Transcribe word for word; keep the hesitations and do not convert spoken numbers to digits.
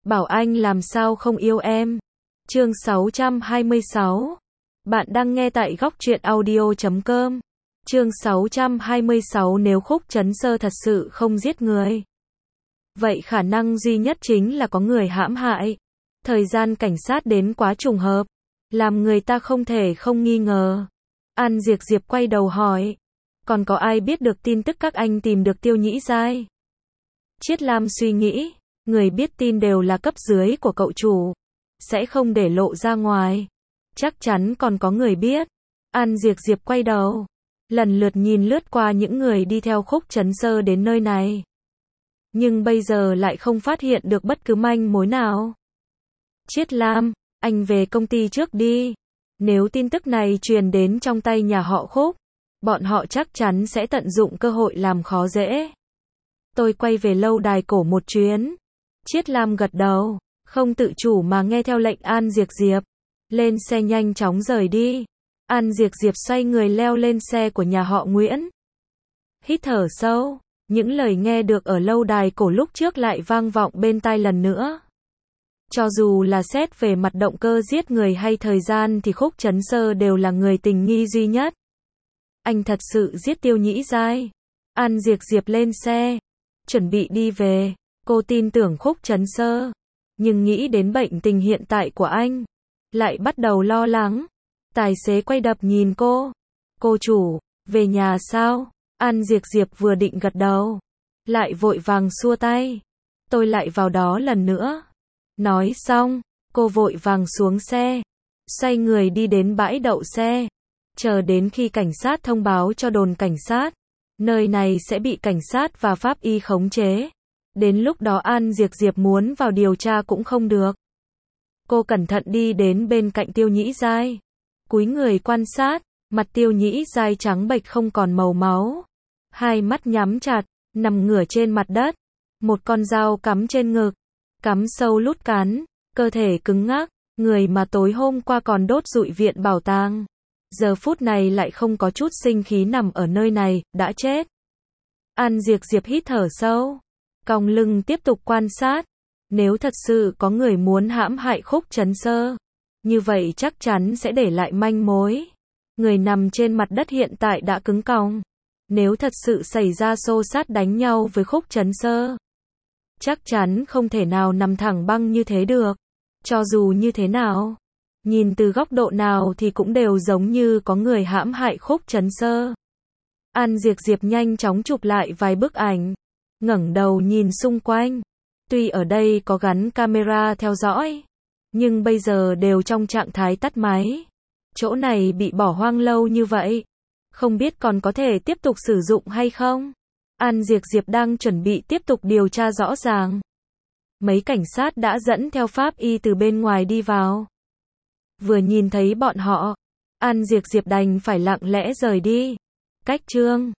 bảo anh làm sao không yêu em. Chương sáu trăm hai mươi sáu. Bạn đang nghe tại góc truyện audio chấm com. Chương sáu trăm hai mươi sáu. Nếu Khúc Trấn Sơ thật sự không giết người, vậy khả năng duy nhất chính là có người hãm hại. Thời gian cảnh sát đến quá trùng hợp, làm người ta không thể không nghi ngờ. An Diệp Diệp quay đầu hỏi, còn có ai biết được tin tức các anh tìm được Tiêu Nhĩ Giai? Triết Lam suy nghĩ, người biết tin đều là cấp dưới của cậu chủ, sẽ không để lộ ra ngoài. Chắc chắn còn có người biết. An Diệp Diệp quay đầu, lần lượt nhìn lướt qua những người đi theo Khúc Trấn Sơ đến nơi này. Nhưng bây giờ lại không phát hiện được bất cứ manh mối nào. Triết Lam, anh về công ty trước đi. Nếu tin tức này truyền đến trong tay nhà họ Khúc, bọn họ chắc chắn sẽ tận dụng cơ hội làm khó dễ. Tôi quay về lâu đài cổ một chuyến. Triết Lam gật đầu, không tự chủ mà nghe theo lệnh An Diệp Diệp. Lên xe nhanh chóng rời đi. An Diệp Diệp xoay người leo lên xe của nhà họ Nguyễn. Hít thở sâu, những lời nghe được ở lâu đài cổ lúc trước lại vang vọng bên tai lần nữa. Cho dù là xét về mặt động cơ giết người hay thời gian thì Khúc Trấn Sơ đều là người tình nghi duy nhất. Anh thật sự giết Tiêu Nhĩ Giai. An Diệp Diệp lên xe, chuẩn bị đi về. Cô tin tưởng Khúc Trấn Sơ, nhưng nghĩ đến bệnh tình hiện tại của anh, lại bắt đầu lo lắng. Tài xế quay đập nhìn cô. Cô chủ, về nhà sao? An Diệp Diệp vừa định gật đầu, lại vội vàng xua tay. Tôi lại vào đó lần nữa. Nói xong, cô vội vàng xuống xe, xoay người đi đến bãi đậu xe. Chờ đến khi cảnh sát thông báo cho đồn cảnh sát, nơi này sẽ bị cảnh sát và pháp y khống chế. Đến lúc đó An Diệp Diệp muốn vào điều tra cũng không được. Cô cẩn thận đi đến bên cạnh Tiêu Nhĩ Giai, cúi người quan sát. Mặt Tiêu Nhĩ Giai trắng bệch không còn màu máu, hai mắt nhắm chặt, nằm ngửa trên mặt đất, một con dao cắm trên ngực, cắm sâu lút cán, cơ thể cứng ngắc. Người mà tối hôm qua còn đốt rụi viện bảo tàng, giờ phút này lại không có chút sinh khí nằm ở nơi này, đã chết. An Diệp Diệp hít thở sâu, cong lưng tiếp tục quan sát. Nếu thật sự có người muốn hãm hại Khúc Trấn Sơ, như vậy chắc chắn sẽ để lại manh mối. Người nằm trên mặt đất hiện tại đã cứng còng. Nếu thật sự xảy ra xô xát đánh nhau với Khúc Trấn Sơ, chắc chắn không thể nào nằm thẳng băng như thế được. Cho dù như thế nào, nhìn từ góc độ nào thì cũng đều giống như có người hãm hại Khúc Trấn Sơ. An Diệp Diệp nhanh chóng chụp lại vài bức ảnh, ngẩng đầu nhìn xung quanh. Tuy ở đây có gắn camera theo dõi, nhưng bây giờ đều trong trạng thái tắt máy. Chỗ này bị bỏ hoang lâu như vậy, không biết còn có thể tiếp tục sử dụng hay không. An Diệp Diệp đang chuẩn bị tiếp tục điều tra rõ ràng. Mấy cảnh sát đã dẫn theo pháp y từ bên ngoài đi vào. Vừa nhìn thấy bọn họ, An Diệp Diệp đành phải lặng lẽ rời đi. Cách chương